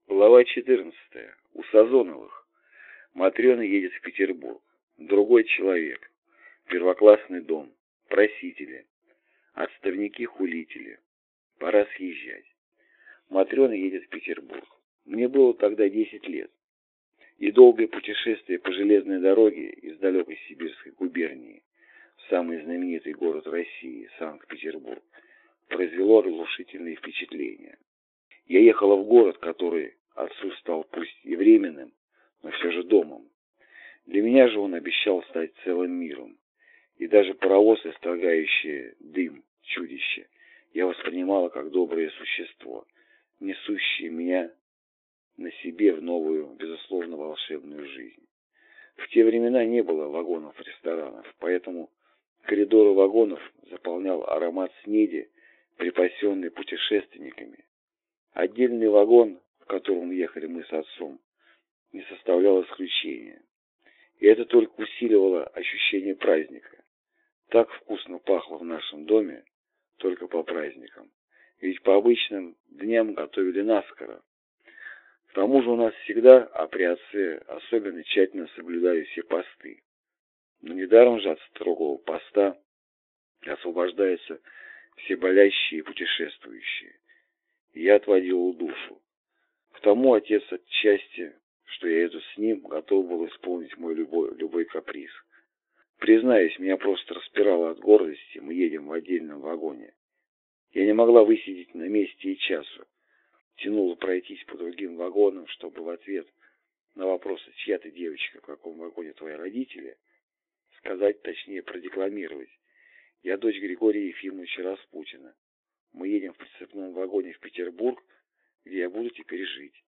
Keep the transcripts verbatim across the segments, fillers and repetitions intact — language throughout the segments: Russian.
Глава четырнадцатая. У Сазоновых. Матрена едет в Петербург. Другой человек. Первоклассный дом. Просители. Отставники-хулители. Пора съезжать. Матрена едет в Петербург. Мне было тогда десять лет. И долгое путешествие по железной дороге из далекой сибирской губернии в самый знаменитый город России, Санкт-Петербург, произвело разрушительные впечатления. Я ехала в город, который отцу стал пусть и временным, но все же домом. Для меня же он обещал стать целым миром. И даже паровоз, исторгающий дым, чудище, я воспринимала как доброе существо, несущее меня на себе в новую, безусловно, волшебную жизнь. В те времена не было вагонов-ресторанов, поэтому коридоры вагонов заполнял аромат снеди, припасенный путешественниками. Отдельный вагон, в котором ехали мы с отцом, не составлял исключения. И это только усиливало ощущение праздника. Так вкусно пахло в нашем доме только по праздникам. Ведь по обычным дням готовили наскоро. К тому же у нас всегда, а при отце особенно тщательно соблюдали все посты. Но недаром же от строгого поста освобождаются все болящие и путешествующие. И я отводил душу. К тому отец отчасти, что я еду с ним, готов был исполнить мой любой, любой каприз. Признаюсь, меня просто распирало от гордости, мы едем в отдельном вагоне. Я не могла высидеть на месте и часу. Тянула пройтись по другим вагонам, чтобы в ответ на вопросы «Чья ты девочка, в каком вагоне твои родители?» сказать, точнее продекламировать. Я дочь Григория Ефимовича Распутина. Мы едем в прицепном вагоне в Петербург, где я буду теперь жить.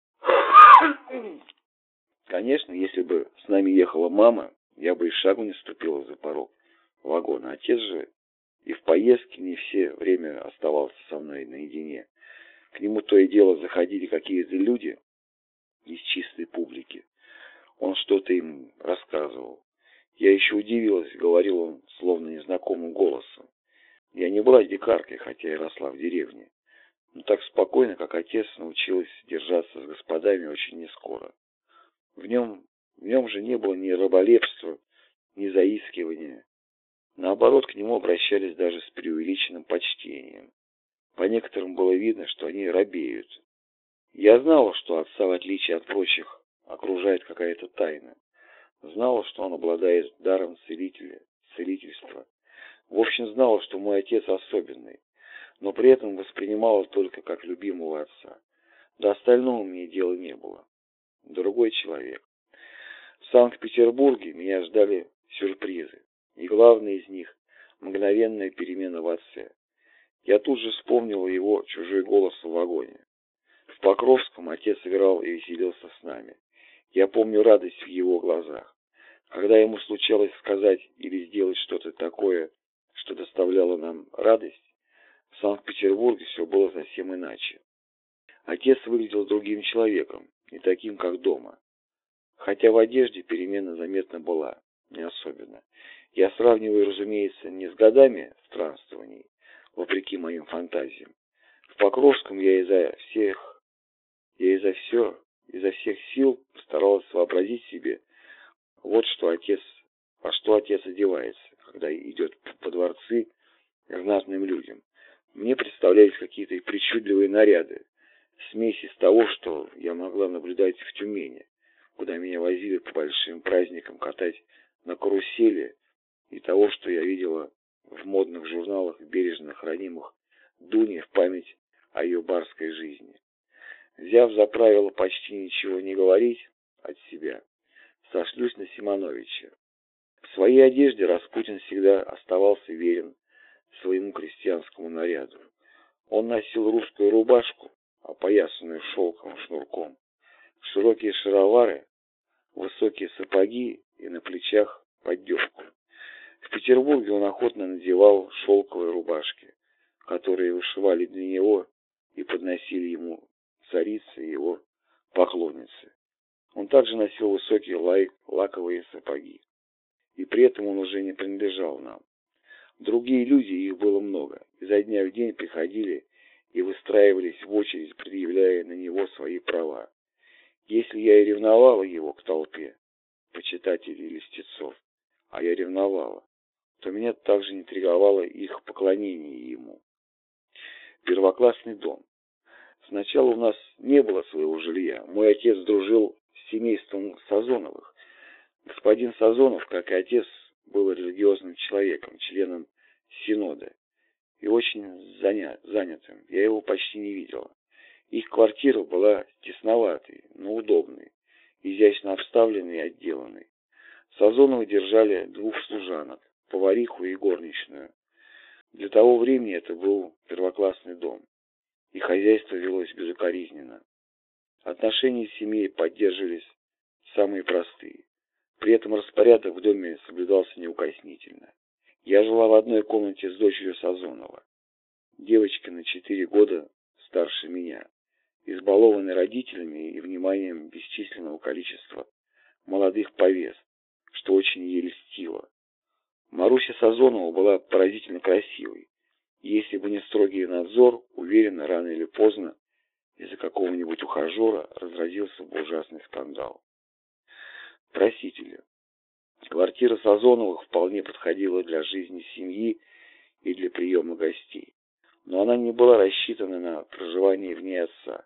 Конечно, если бы с нами ехала мама, я бы и шагу не ступила за порог вагона. Отец же и в поездке не все время оставался со мной наедине. К нему то и дело заходили какие-то люди из чистой публики. Он что-то им рассказывал. Я еще удивилась, говорил он словно незнакомым голосом. Я не была дикаркой, хотя и росла в деревне. Но так спокойно, как отец, научилась держаться с господами очень нескоро. В нем, в нем же не было ни раболепства, ни заискивания. Наоборот, к нему обращались даже с преувеличенным почтением. По некоторым было видно, что они робеют. Я знала, что отца, в отличие от прочих, окружает какая-то тайна. Знала, что он обладает даром целителя, целительства. В общем, знала, что мой отец особенный, но при этом воспринимала только как любимого отца. До остального мне дела не было. Другой человек. В Санкт-Петербурге меня ждали сюрпризы, и главный из них – мгновенная перемена в отце. Я тут же вспомнил его чужой голос в вагоне. В Покровском отец играл и веселился с нами. Я помню радость в его глазах. Когда ему случалось сказать или сделать что-то такое, что доставляло нам радость, в Санкт-Петербурге все было совсем иначе. Отец выглядел другим человеком, не таким, как дома. Хотя в одежде перемена заметна была, не особенно. Я сравниваю, разумеется, не с годами странствований, вопреки моим фантазиям. В Покровском я изо всех, я изо все, изо всех сил старалась вообразить себе, вот что отец, во что отец одевается, когда идет по дворцы к знатным людям. Мне представлялись какие-то причудливые наряды, смесь из того, что я могла наблюдать в Тюмени, куда меня возили по большим праздникам катать на карусели, и того, что я видела в модных журналах, бережно хранимых Дуне в память о ее барской жизни. Взяв за правило почти ничего не говорить от себя, сошлюсь на Симоновича. В своей одежде Распутин всегда оставался верен своему крестьянскому наряду. Он носил русскую рубашку, опоясанную шелковым шнурком, широкие шаровары, высокие сапоги и на плечах поддевку. В Петербурге он охотно надевал шелковые рубашки, которые вышивали для него и подносили ему царицы и его поклонницы. Он также носил высокие лай, лаковые сапоги. И при этом он уже не принадлежал нам. Другие люди, их было много, изо дня в день приходили и выстраивались в очередь, предъявляя на него свои права. Если я и ревновала его к толпе почитателей льстецов, а я ревновала, то меня также интриговало их поклонение ему. Первоклассный дом. Сначала у нас не было своего жилья. Мой отец дружил с семейством Сазоновых. Господин Сазонов, как и отец, был религиозным человеком, членом Синода и очень занят, занятым. Я его почти не видела. Их квартира была тесноватой, но удобной, изящно обставленной и отделанной. Сазоновы держали двух служанок, повариху и горничную. Для того времени это был первоклассный дом, и хозяйство велось безукоризненно. Отношения с семьей поддерживались самые простые. При этом распорядок в доме соблюдался неукоснительно. Я жила в одной комнате с дочерью Сазонова. Девочка на четыре года старше меня, избалованной родителями и вниманием бесчисленного количества молодых повес, что очень ей льстило. Маруся Сазонова была поразительно красивой, и если бы не строгий надзор, уверенно, рано или поздно, из-за какого-нибудь ухажера разразился бы ужасный скандал. Просители. Квартира Сазоновых вполне подходила для жизни семьи и для приема гостей, но она не была рассчитана на проживание в ней отца.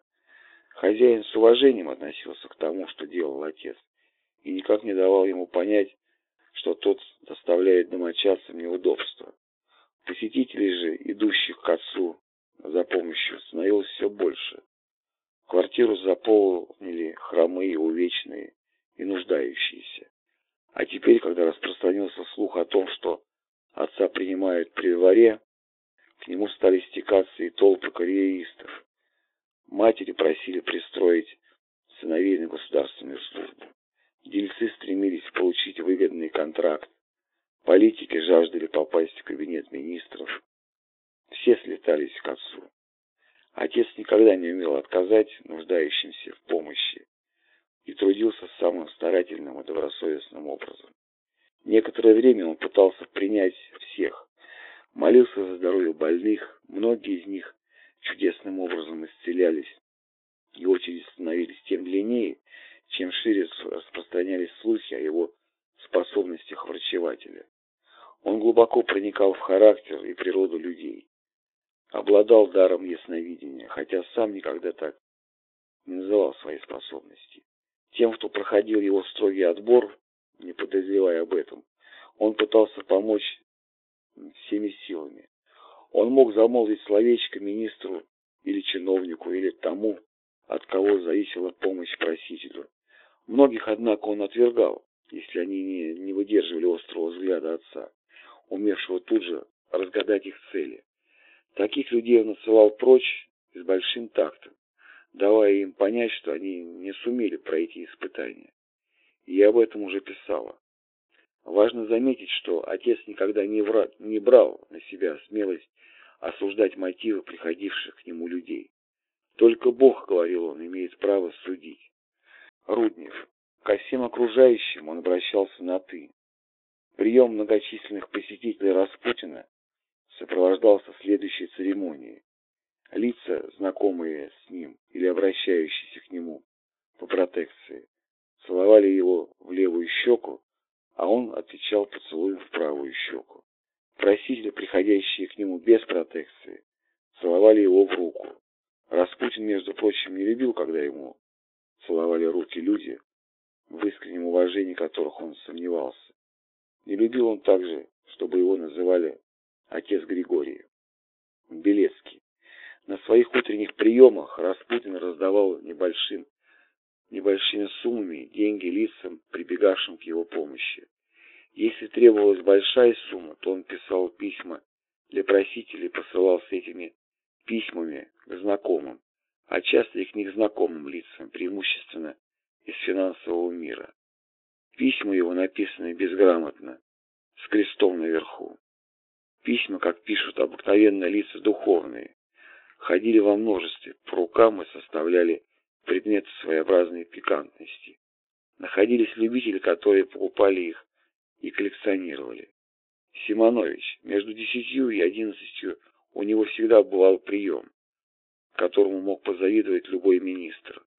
Хозяин с уважением относился к тому, что делал отец, и никак не давал ему понять, что тот доставляет домочадцам неудобства. Посетителей же, идущих к отцу за помощью, становилось все больше. Квартиру заполнили хромые, увечные и нуждающиеся. А теперь, когда распространился слух о том, что отца принимают при дворе, к нему стали стекаться и толпы карьеристов. Матери просили пристроить сыновей на государственную службу. Дельцы стремились получить выгодный контракт. Политики жаждали попасть в кабинет министров. Все слетались к отцу. Отец никогда не умел отказать нуждающимся в помощи и трудился самым старательным и добросовестным образом. Некоторое время он пытался принять всех, молился за здоровье больных, многие из них чудесным образом исцелялись, и очереди становились тем длиннее, чем шире распространялись слухи о его способностях врачевателя. Он глубоко проникал в характер и природу людей, обладал даром ясновидения, хотя сам никогда так не называл свои способности. Тем, кто проходил его строгий отбор, не подозревая об этом, он пытался помочь всеми силами. Он мог замолвить словечко министру или чиновнику, или тому, от кого зависела помощь просителю. Многих, однако, он отвергал, если они не, не выдерживали острого взгляда отца, умевшего тут же разгадать их цели. Таких людей он отсылал прочь с большим тактом, давая им понять, что они не сумели пройти испытания. И я об этом уже писала. Важно заметить, что отец никогда не, вра... не брал на себя смелость осуждать мотивы приходивших к нему людей. Только Бог, говорил он, имеет право судить. Руднев. Ко всем окружающим он обращался на «ты». Прием многочисленных посетителей Распутина сопровождался следующей церемонией. Лица, знакомые с ним или обращающиеся к нему по протекции, целовали его в левую щеку, а он отвечал поцелуем в правую щеку. Просители, приходящие к нему без протекции, целовали его в руку. Распутин, между прочим, не любил, когда ему целовали руки люди, в искреннем уважении которых он сомневался. Не любил он также, чтобы его называли отец Григорий. Белецкий. На своих утренних приемах Распутин раздавал небольшим, небольшими суммами деньги лицам, прибегавшим к его помощи. Если требовалась большая сумма, то он писал письма для просителей и посылал с этими письмами к знакомым, а часто и к незнакомым лицам, преимущественно из финансового мира. Письма его написаны безграмотно, с крестом наверху. Письма, как пишут обыкновенно лица духовные, ходили во множестве по рукам и составляли предметы своеобразной пикантности. Находились любители, которые покупали их и коллекционировали. Симонович. Между десятью и одиннадцатью у него всегда бывал прием, которому мог позавидовать любой министр.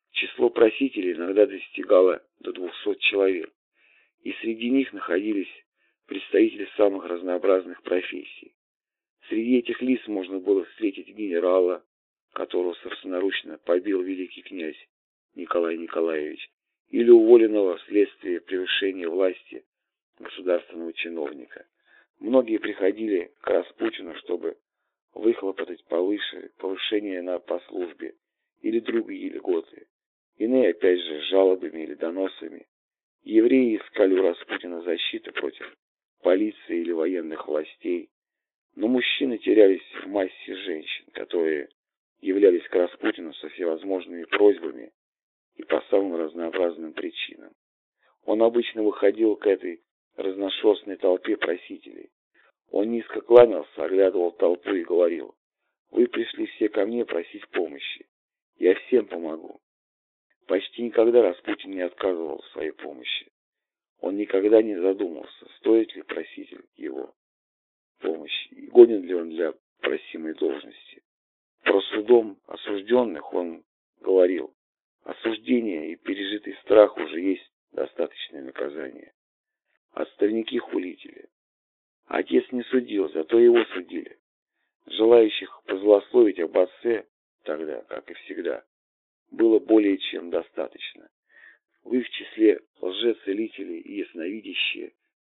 Число просителей иногда достигало до двухсот человек, и среди них находились представители самых разнообразных профессий. Среди этих лиц можно было встретить генерала, которого собственноручно побил великий князь Николай Николаевич, или уволенного вследствие превышения власти государственного чиновника. Многие приходили к Распутину, чтобы выхлопотать повыше, повышение на, по службе или другие льготы. Иные, опять же, с жалобами или доносами. Евреи искали у Распутина защиты против полиции или военных властей. Но мужчины терялись в массе женщин, которые являлись к Распутину со всевозможными просьбами и по самым разнообразным причинам. Он обычно выходил к этой разношерстной толпе просителей. Он низко кланялся, оглядывал толпу и говорил: «Вы пришли все ко мне просить помощи. Я всем помогу». Почти никогда Распутин не отказывал в своей помощи. Он никогда не задумывался, стоит ли проситель его помощи и годен ли он для просимой должности. Про судом осужденных он говорил: осуждение и пережитый страх уже есть достаточное наказание. Отставники-хулители. Отец не судил, зато его судили. Желающих позлословить об отце тогда, как и всегда, было более чем достаточно. В их числе лжецелители и ясновидящие,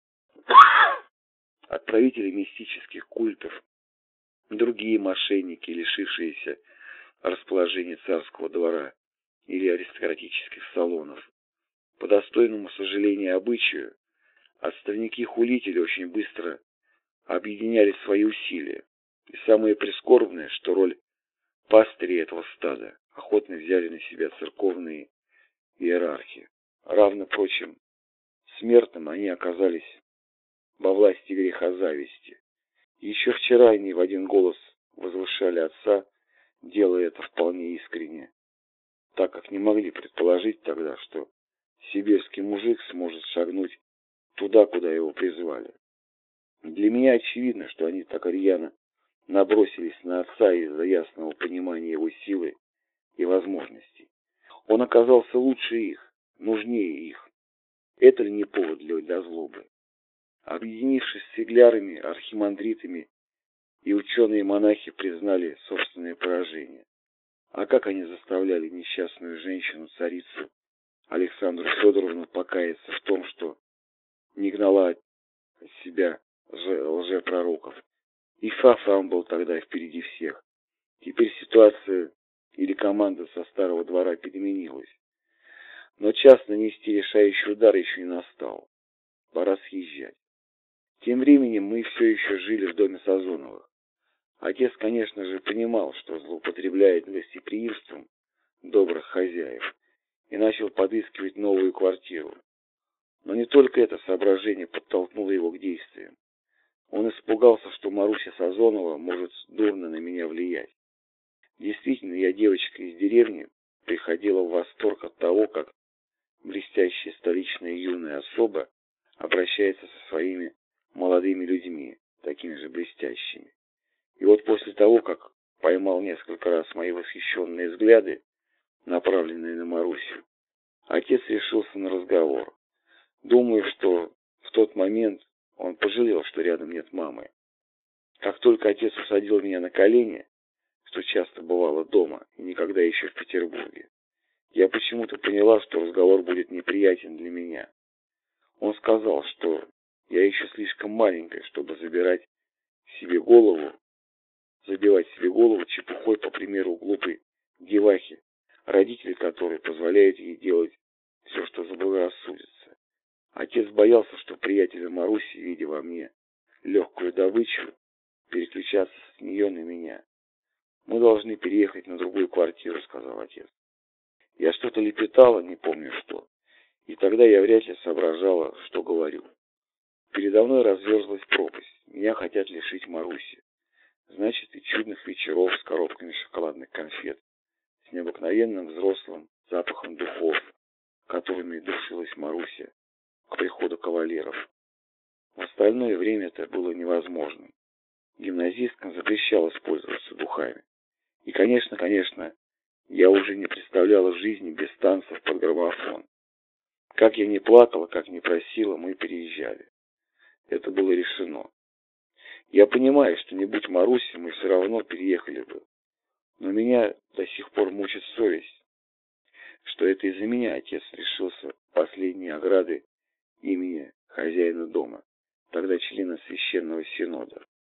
отправители мистических культов, другие мошенники, лишившиеся расположения царского двора или аристократических салонов. По достойному сожалению обычаю, отставники-хулители очень быстро объединяли свои усилия. И самое прискорбное, что роль пастырей этого стада охотно взяли на себя церковные иерархи. Равно прочим смертным они оказались во власти греха зависти. Еще вчера они в один голос возвышали отца, делая это вполне искренне, так как не могли предположить тогда, что сибирский мужик сможет шагнуть туда, куда его призвали. Для меня очевидно, что они так рьяно набросились на отца из-за ясного понимания его силы и возможностей. Он оказался лучше их, нужнее их. Это ли не повод для, для злобы? Объединившись с фиглярами, архимандритами, и ученые-монахи признали собственное поражение. А как они заставляли несчастную женщину-царицу Александру Федоровну покаяться в том, что не гнала от себя лжепророков. И Фа-Фам был тогда впереди всех. Теперь ситуация или команда со старого двора переменилась. Но час нанести решающий удар еще не настал. Пора съезжать. Тем временем мы все еще жили в доме Сазоновых. Отец, конечно же, понимал, что злоупотребляет гостеприимством добрых хозяев, и начал подыскивать новую квартиру. Но не только это соображение подтолкнуло его к действиям. Он испугался, что Маруся Сазонова может дурно на меня влиять. Действительно, я, девочка из деревни, приходила в восторг от того, как блестящая столичная юная особа обращается со своими молодыми людьми, такими же блестящими. И вот после того, как поймал несколько раз мои восхищенные взгляды, направленные на Марусю, отец решился на разговор. Думаю, что в тот момент он пожалел, что рядом нет мамы. Как только отец усадил меня на колени, что часто бывало дома и никогда еще в Петербурге, я почему-то поняла, что разговор будет неприятен для меня. Он сказал, что я еще слишком маленькая, чтобы забирать себе голову, забивать себе голову чепухой, по примеру глупой девахи, родители которой позволяют ей делать все, что заблагорассудится. Отец боялся, что приятели Маруси, видя во мне легкую добычу, переключаться с нее на меня. «Мы должны переехать на другую квартиру», — сказал отец. Я что-то лепетала, не помню что, и тогда я вряд ли соображала, что говорю. Передо мной разверзлась пропасть. Меня хотят лишить Маруси. Значит, и чудных вечеров с коробками шоколадных конфет, с необыкновенным взрослым запахом духов, которыми душилась Маруся к приходу кавалеров. В остальное время это было невозможно. Гимназисткам запрещалось пользоваться духами. И, конечно, конечно, Я уже не представляла жизни без танцев под граммофон. Как я не плакала, как не просила, мы переезжали. Это было решено. Я понимаю, что не будь Маруси, мы все равно переехали бы. Но меня до сих пор мучит совесть, что это из-за меня отец лишился последней ограды имени хозяина дома, тогда члена священного синода.